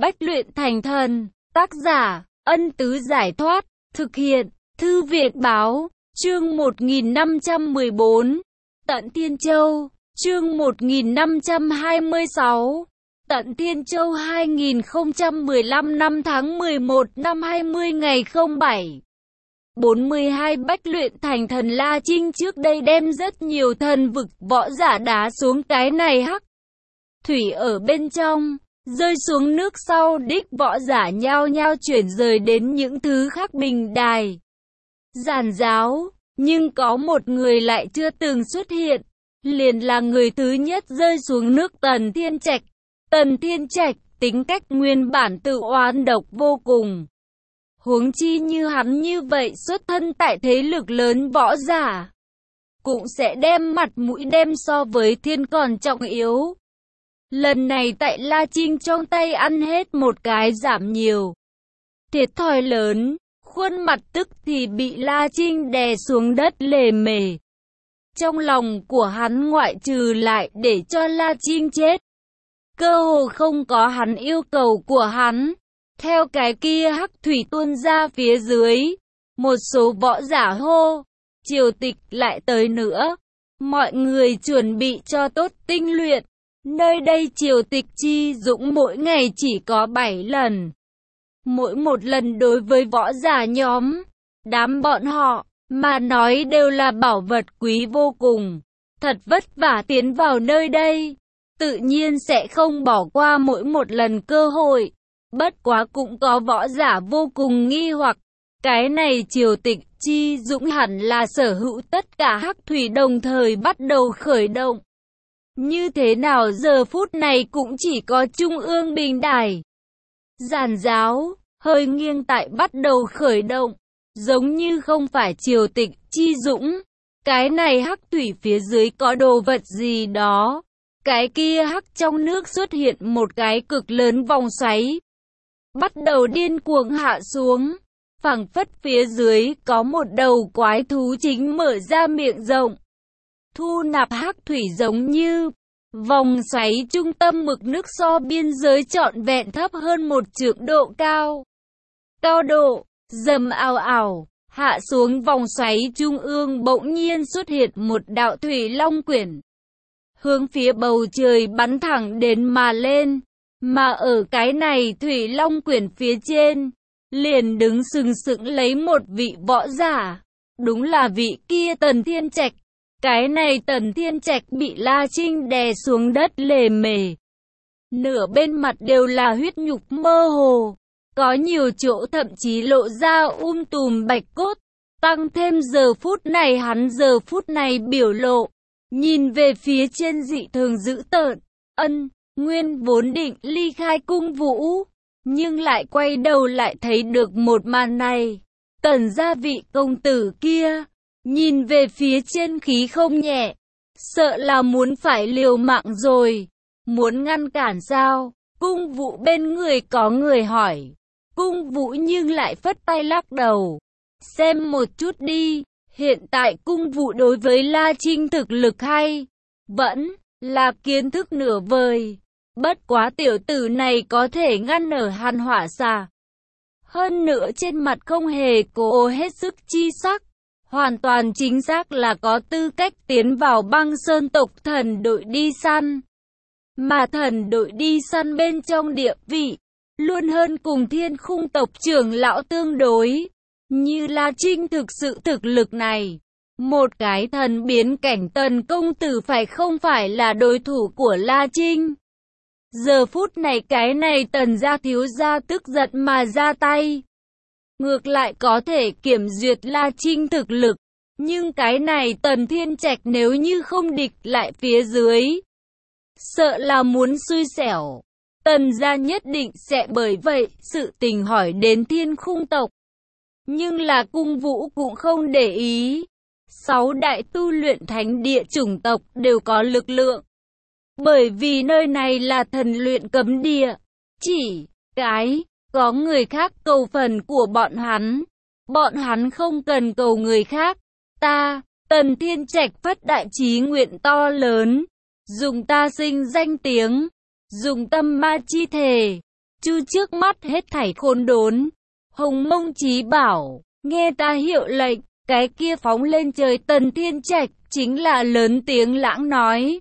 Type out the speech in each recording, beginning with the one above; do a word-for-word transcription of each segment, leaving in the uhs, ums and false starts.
Bách luyện thành thần. Tác giả, Ân Tứ Giải Thoát. Thực hiện, Thư Viện Báo. Chương một nghìn năm trăm mười bốn. Tận Thiên Châu. Chương một nghìn năm trăm hai mươi sáu. Tận Thiên Châu hai nghìn không trăm mười lăm năm tháng mười một năm hai mươi ngày không bảy. bốn mươi hai Bách luyện thành thần. La Trinh trước đây đem rất nhiều thần vực võ giả đá xuống cái này hắc thủy ở bên trong, rơi xuống nước sau đích võ giả nhao nhao chuyển rời đến những thứ khác bình đài, giàn giáo, nhưng có một người lại chưa từng xuất hiện, liền là người thứ nhất rơi xuống nước. Tần Thiên Trạch. Tần Thiên Trạch, tính cách nguyên bản tự oán độc vô cùng. Huống chi như hắn như vậy xuất thân tại thế lực lớn võ giả, cũng sẽ đem mặt mũi đem so với thiên còn trọng yếu. Lần này tại La Trinh trong tay ăn hết một cái giảm nhiều, thiệt thòi lớn, khuôn mặt tức thì bị La Trinh đè xuống đất lề mề. Trong lòng của hắn ngoại trừ lại để cho La Trinh chết, cơ hồ không có hắn yêu cầu của hắn. Theo cái kia hắc thủy tuôn ra phía dưới, một số võ giả hô, triều tịch lại tới nữa. Mọi người chuẩn bị cho tốt tinh luyện. Nơi đây triều tịch chi dũng mỗi ngày chỉ có bảy lần. Mỗi một lần đối với võ giả nhóm, đám bọn họ, mà nói đều là bảo vật quý vô cùng. Thật vất vả tiến vào nơi đây, tự nhiên sẽ không bỏ qua mỗi một lần cơ hội. Bất quá cũng có võ giả vô cùng nghi hoặc, cái này triều tịch chi dũng hẳn là sở hữu tất cả hắc thủy đồng thời bắt đầu khởi động. Như thế nào giờ phút này cũng chỉ có trung ương bình đài, giàn giáo, hơi nghiêng tại bắt đầu khởi động, giống như không phải triều tịch chi dũng. Cái này hắc thủy phía dưới có đồ vật gì đó. Cái kia hắc trong nước xuất hiện một cái cực lớn vòng xoáy, bắt đầu điên cuồng hạ xuống, phảng phất phía dưới có một đầu quái thú chính mở ra miệng rộng, thu nạp hắc thủy giống như. Vòng xoáy trung tâm mực nước so biên giới trọn vẹn thấp hơn một trượng độ cao. Cao độ, dầm ào ào, hạ xuống vòng xoáy trung ương bỗng nhiên xuất hiện một đạo thủy long quyển, hướng phía bầu trời bắn thẳng đến mà lên. Mà ở cái này thủy long quyển phía trên, liền đứng sừng sững lấy một vị võ giả. Đúng là vị kia Tần Thiên Trạch. Cái này Tần Thiên Trạch bị La Trinh đè xuống đất lề mề. Nửa bên mặt đều là huyết nhục mơ hồ. Có nhiều chỗ thậm chí lộ ra um tùm bạch cốt. Tăng thêm giờ phút này hắn giờ phút này biểu lộ. Nhìn về phía trên dị thường dữ tợn. Ân, nguyên vốn định ly khai cung vũ, nhưng lại quay đầu lại thấy được một màn này. Tần gia vị công tử kia, nhìn về phía trên khí không nhẹ, sợ là muốn phải liều mạng rồi. Muốn ngăn cản sao? Cung vũ bên người có người hỏi. Cung vũ nhưng lại phất tay lắc đầu. Xem một chút đi, hiện tại cung vũ đối với La Trinh thực lực hay vẫn là kiến thức nửa vời. Bất quá tiểu tử này có thể ngăn nở hàn hỏa xà. Hơn nữa trên mặt không hề cố hết sức chi sắc. Hoàn toàn chính xác là có tư cách tiến vào băng sơn tộc thần đội đi săn. Mà thần đội đi săn bên trong địa vị, luôn hơn cùng thiên khung tộc trưởng lão tương đối. Như La Trinh thực sự thực lực này, một cái thần biến cảnh Tần công tử phải không phải là đối thủ của La Trinh. Giờ phút này cái này Tần gia thiếu gia tức giận mà ra tay. Ngược lại có thể kiểm duyệt La Trinh thực lực. Nhưng cái này Tần Thiên Trạch nếu như không địch lại phía dưới, sợ là muốn xui xẻo. Tần gia nhất định sẽ bởi vậy sự tình hỏi đến thiên khung tộc. Nhưng là cung vũ cũng không để ý. Sáu đại tu luyện thánh địa chủng tộc đều có lực lượng. Bởi vì nơi này là thần luyện cấm địa. Chỉ cái có người khác cầu phần của bọn hắn. Bọn hắn không cần cầu người khác. Ta, Tần Thiên Trạch phất đại chí nguyện to lớn. Dùng ta sinh danh tiếng. Dùng tâm ma chi thể. Chu trước mắt hết thảy khốn đốn. Hồng Mông Chí bảo, nghe ta hiệu lệnh, cái kia phóng lên trời. Tần Thiên Trạch chính là lớn tiếng lãng nói.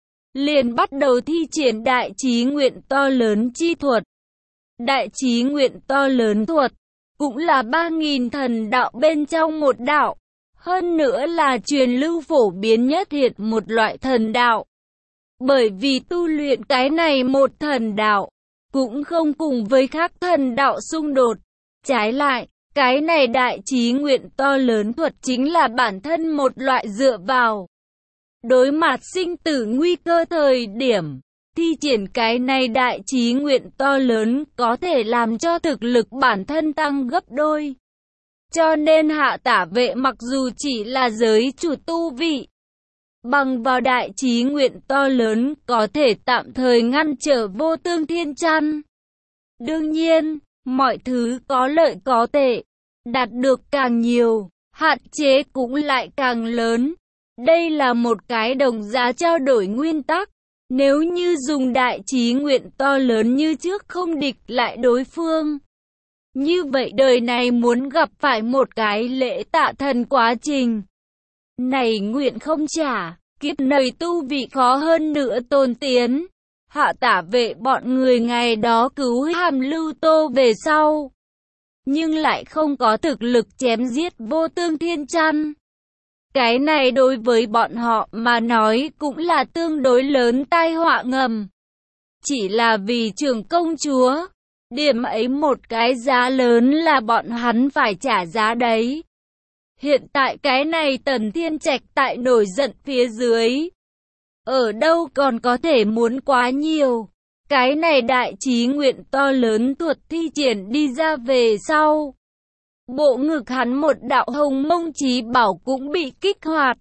Liền bắt đầu thi triển đại chí nguyện to lớn chi thuật. Đại chí nguyện to lớn thuật, cũng là ba nghìn thần đạo bên trong một đạo. Hơn nữa là truyền lưu phổ biến nhất hiện một loại thần đạo. Bởi vì tu luyện cái này một thần đạo, cũng không cùng với khác thần đạo xung đột. Trái lại, cái này đại chí nguyện to lớn thuật chính là bản thân một loại dựa vào. Đối mặt sinh tử nguy cơ thời điểm, thi triển cái này đại chí nguyện to lớn có thể làm cho thực lực bản thân tăng gấp đôi. Cho nên Hạ Tả Vệ mặc dù chỉ là giới chủ tu vị, bằng vào đại chí nguyện to lớn có thể tạm thời ngăn trở Vô Tương Thiên Chăn. Đương nhiên, mọi thứ có lợi có tệ, đạt được càng nhiều, hạn chế cũng lại càng lớn. Đây là một cái đồng giá trao đổi nguyên tắc. Nếu như dùng đại chí nguyện to lớn như trước không địch lại đối phương, như vậy đời này muốn gặp phải một cái lễ tạ thần quá trình. Này nguyện không trả, kiếp này tu vị khó hơn nữa tôn tiến. Hạ Tả Vệ bọn người ngày đó cứu Hàm Lưu Tô về sau, nhưng lại không có thực lực chém giết Vô Tương Thiên Chăn. Cái này đối với bọn họ mà nói cũng là tương đối lớn tai họa ngầm. Chỉ là vì trưởng công chúa, điểm ấy một cái giá lớn là bọn hắn phải trả giá đấy. Hiện tại cái này Tần Thiên Trạch tại nổi giận phía dưới, ở đâu còn có thể muốn quá nhiều. Cái này đại chí nguyện to lớn thuật thi triển đi ra về sau, bộ ngực hắn một đạo Hồng Mông Chí bảo cũng bị kích hoạt.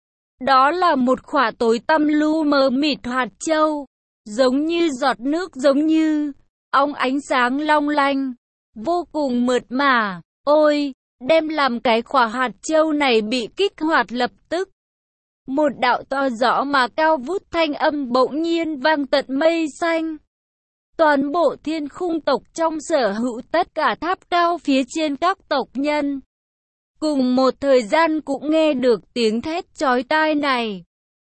Đó là một khỏa tối tăm lu mờ mịt hạt châu, giống như giọt nước, giống như óng ánh sáng long lanh, vô cùng mượt mà. Ôi, đem làm cái khỏa hạt châu này bị kích hoạt lập tức, một đạo to rõ mà cao vút thanh âm bỗng nhiên vang tận mây xanh. Toàn bộ Thiên Khung tộc trong sở hữu tất cả tháp cao phía trên các tộc nhân, cùng một thời gian cũng nghe được tiếng thét chói tai này.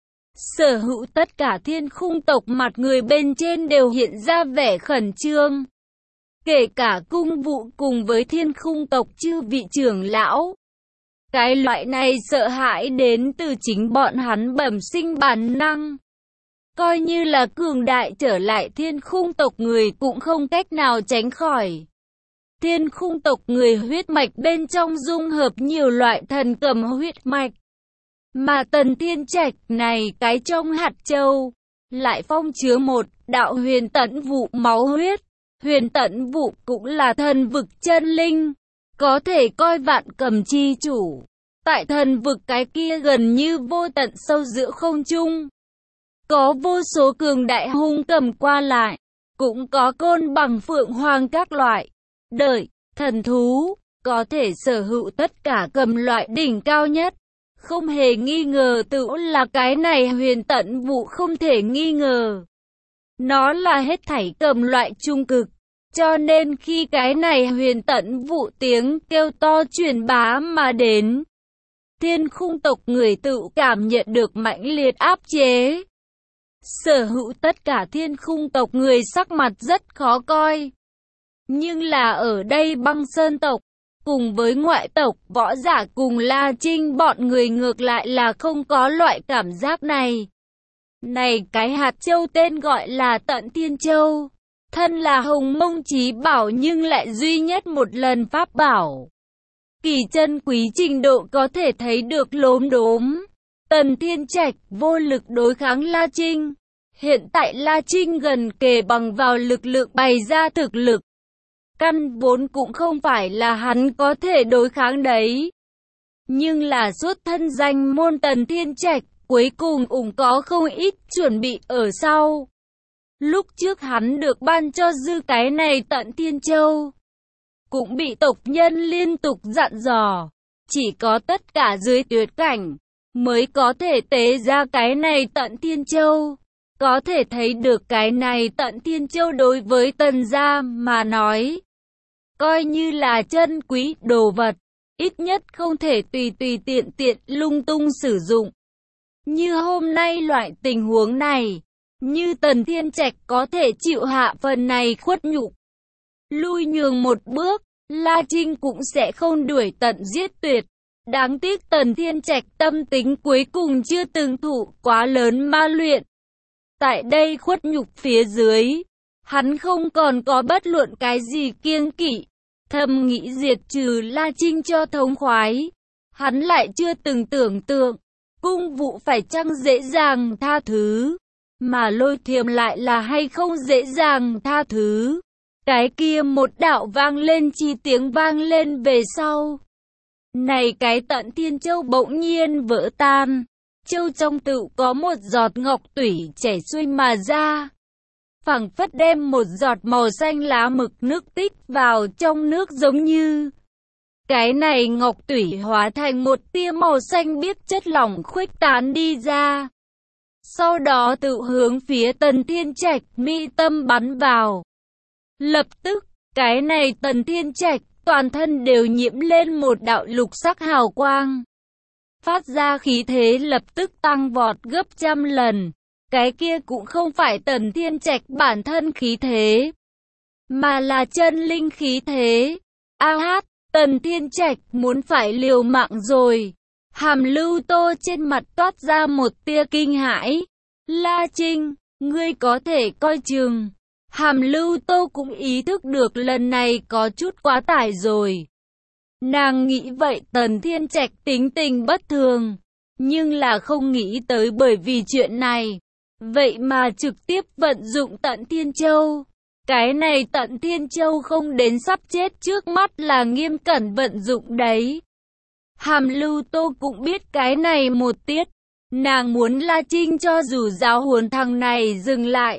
Sở hữu tất cả Thiên Khung tộc mặt người bên trên đều hiện ra vẻ khẩn trương. Kể cả cung vụ cùng với Thiên Khung tộc chư vị trưởng lão. Cái loại này sợ hãi đến từ chính bọn hắn bẩm sinh bản năng. Coi như là cường đại trở lại Thiên Khung tộc người cũng không cách nào tránh khỏi. Thiên Khung tộc người huyết mạch bên trong dung hợp nhiều loại thần cầm huyết mạch. Mà Tần Thiên Trạch này cái trong hạt châu, lại phong chứa một đạo huyền tẫn vụ máu huyết. Huyền tẫn vụ cũng là thần vực chân linh, có thể coi vạn cầm chi chủ. Tại thần vực cái kia gần như vô tận sâu giữa không trung, có vô số cường đại hung cầm qua lại, cũng có côn bằng phượng hoàng các loại đợi thần thú, có thể sở hữu tất cả cầm loại đỉnh cao nhất. Không hề nghi ngờ tự là cái này huyền tẫn vụ không thể nghi ngờ. Nó là hết thảy cầm loại trung cực. Cho nên khi cái này huyền tẫn vụ tiếng kêu to truyền bá mà đến, Thiên Khung tộc người tự cảm nhận được mãnh liệt áp chế. Sở hữu tất cả Thiên Khung tộc người sắc mặt rất khó coi. Nhưng là ở đây Băng Sơn tộc, cùng với ngoại tộc, võ giả cùng La Trinh bọn người ngược lại là không có loại cảm giác này. Này cái hạt châu tên gọi là Tận Thiên Châu. Thân là Hồng Mông Chí bảo nhưng lại duy nhất một lần pháp bảo. Kỳ chân quý trình độ có thể thấy được lốm đốm. Tần Thiên Trạch vô lực đối kháng La Trinh. Hiện tại La Trinh gần kề bằng vào lực lượng bày ra thực lực. Căn vốn cũng không phải là hắn có thể đối kháng đấy. Nhưng là xuất thân danh môn Tần Thiên Trạch, cuối cùng ủng có không ít chuẩn bị ở sau. Lúc trước hắn được ban cho dư cái này Tận Thiên Châu, cũng bị tộc nhân liên tục dặn dò, chỉ có tất cả dưới tuyệt cảnh mới có thể tế ra cái này Tận Thiên Châu. Có thể thấy được cái này Tận Thiên Châu đối với Tần gia mà nói, coi như là chân quý đồ vật, ít nhất không thể tùy tùy tiện tiện lung tung sử dụng. Như hôm nay loại tình huống này, như Tần Thiên Trạch có thể chịu hạ phần này khuất nhục, lui nhường một bước, La Trinh cũng sẽ không đuổi tận giết tuyệt. Đáng tiếc Tần Thiên Trạch tâm tính cuối cùng chưa từng thụ quá lớn ma luyện. Tại đây khuất nhục phía dưới, hắn không còn có bất luận cái gì kiêng kỵ, thầm nghĩ diệt trừ La Trinh cho thống khoái. Hắn lại chưa từng tưởng tượng, cung vụ phải chăng dễ dàng tha thứ, mà Lôi Thiềm lại là hay không dễ dàng tha thứ. Cái kia một đạo vang lên chi tiếng vang lên về sau. Này cái Tận Thiên Châu bỗng nhiên vỡ tan. Châu trong tựu có một giọt ngọc tủy chảy xuôi mà ra. Phảng phất đem một giọt màu xanh lá mực nước tích vào trong nước giống như. Cái này ngọc tủy hóa thành một tia màu xanh biếc chất lỏng khuếch tán đi ra. Sau đó tự hướng phía Tần Thiên Trạch mi tâm bắn vào. Lập tức, cái này Tần Thiên Trạch toàn thân đều nhiễm lên một đạo lục sắc hào quang. Phát ra khí thế lập tức tăng vọt gấp trăm lần. Cái kia cũng không phải Tần Thiên Trạch bản thân khí thế, mà là chân linh khí thế. A hát, Tần Thiên Trạch muốn phải liều mạng rồi. Hàm Lưu Tô trên mặt toát ra một tia kinh hãi. La Trinh, ngươi có thể coi chừng. Hàm Lưu Tô cũng ý thức được lần này có chút quá tải rồi. Nàng nghĩ vậy Tần Thiên Trạch tính tình bất thường, nhưng là không nghĩ tới bởi vì chuyện này, vậy mà trực tiếp vận dụng Tận Thiên Châu. Cái này Tận Thiên Châu không đến sắp chết trước mắt là nghiêm cẩn vận dụng đấy. Hàm Lưu Tô cũng biết cái này một tiết, nàng muốn La Trinh cho dù giáo huấn thằng này dừng lại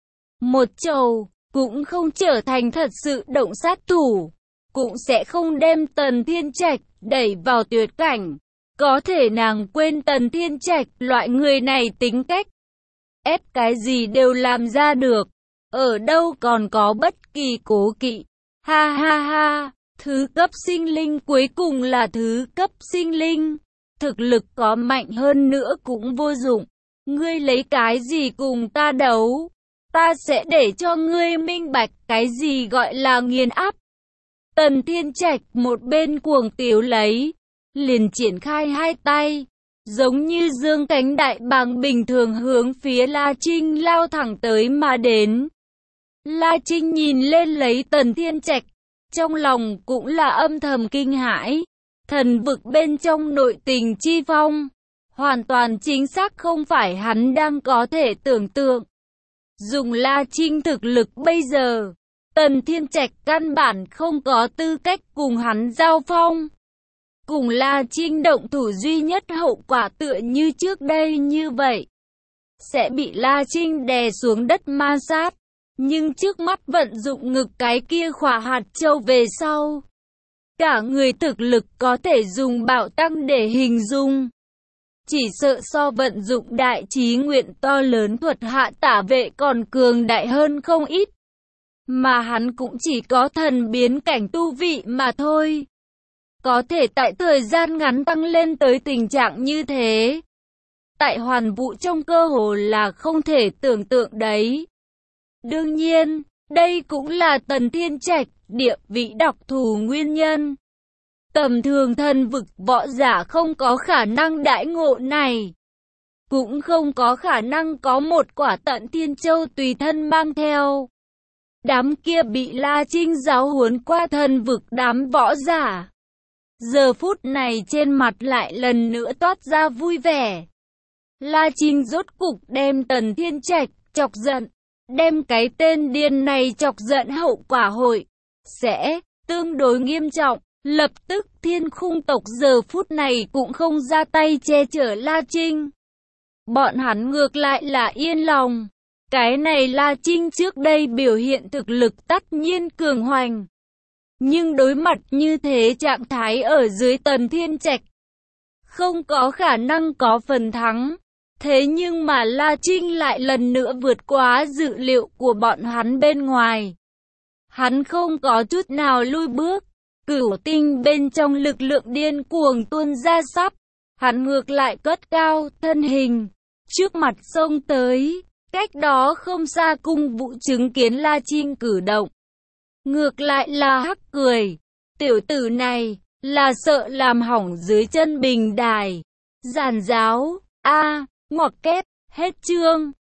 một chầu, cũng không trở thành thật sự động sát thủ, cũng sẽ không đem Tần Thiên Trạch đẩy vào tuyệt cảnh. Có thể nàng quên Tần Thiên Trạch loại người này tính cách, ép cái gì đều làm ra được, ở đâu còn có bất kỳ cố kỵ. Ha ha ha, thứ cấp sinh linh cuối cùng là thứ cấp sinh linh, thực lực có mạnh hơn nữa cũng vô dụng. Ngươi lấy cái gì cùng ta đấu? Ta sẽ để cho ngươi minh bạch cái gì gọi là nghiền áp. Tần Thiên Trạch một bên cuồng tiếu lấy, liền triển khai hai tay, giống như dương cánh đại bàng bình thường hướng phía La Trinh lao thẳng tới mà đến. La Trinh nhìn lên lấy Tần Thiên Trạch, trong lòng cũng là âm thầm kinh hãi. Thần vực bên trong nội tình chi phong, hoàn toàn chính xác không phải hắn đang có thể tưởng tượng. Dùng La Trinh thực lực bây giờ, Tần Thiên Trạch căn bản không có tư cách cùng hắn giao phong. Cùng La Trinh động thủ duy nhất hậu quả tựa như trước đây như vậy, sẽ bị La Trinh đè xuống đất ma sát. Nhưng trước mắt vận dụng ngực cái kia khỏa hạt châu về sau, cả người thực lực có thể dùng bạo tăng để hình dung. Chỉ sợ so vận dụng đại trí nguyện to lớn thuật hạ tả vệ còn cường đại hơn không ít. Mà hắn cũng chỉ có thần biến cảnh tu vị mà thôi. Có thể tại thời gian ngắn tăng lên tới tình trạng như thế, tại hoàn vũ trong cơ hồ là không thể tưởng tượng đấy. Đương nhiên, đây cũng là Tần Thiên Trạch địa vị đặc thù nguyên nhân. Tầm thường thần vực võ giả không có khả năng đãi ngộ này, cũng không có khả năng có một quả Tận Thiên Châu tùy thân mang theo. Đám kia bị La Trinh giáo huấn qua thần vực đám võ giả, giờ phút này trên mặt lại lần nữa toát ra vui vẻ. La Trinh rốt cục đem Tần Thiên Trạch chọc giận, đem cái tên điên này chọc giận hậu quả hội sẽ tương đối nghiêm trọng. Lập tức Thiên Khung tộc giờ phút này cũng không ra tay che chở La Trinh. Bọn hắn ngược lại là yên lòng. Cái này La Trinh trước đây biểu hiện thực lực tất nhiên cường hoành, nhưng đối mặt như thế trạng thái ở dưới Tần Thiên Trạch, không có khả năng có phần thắng. Thế nhưng mà La Trinh lại lần nữa vượt quá dự liệu của bọn hắn bên ngoài. Hắn không có chút nào lui bước. Cửu tinh bên trong lực lượng điên cuồng tuôn ra sắp. Hắn ngược lại cất cao thân hình. Trước mặt sông tới. Cách đó không xa cung vũ chứng kiến La Trinh cử động. Ngược lại là hắc cười. Tiểu tử này là sợ làm hỏng dưới chân bình đài. Giàn giáo. A. Ngoặc kép. Hết chương.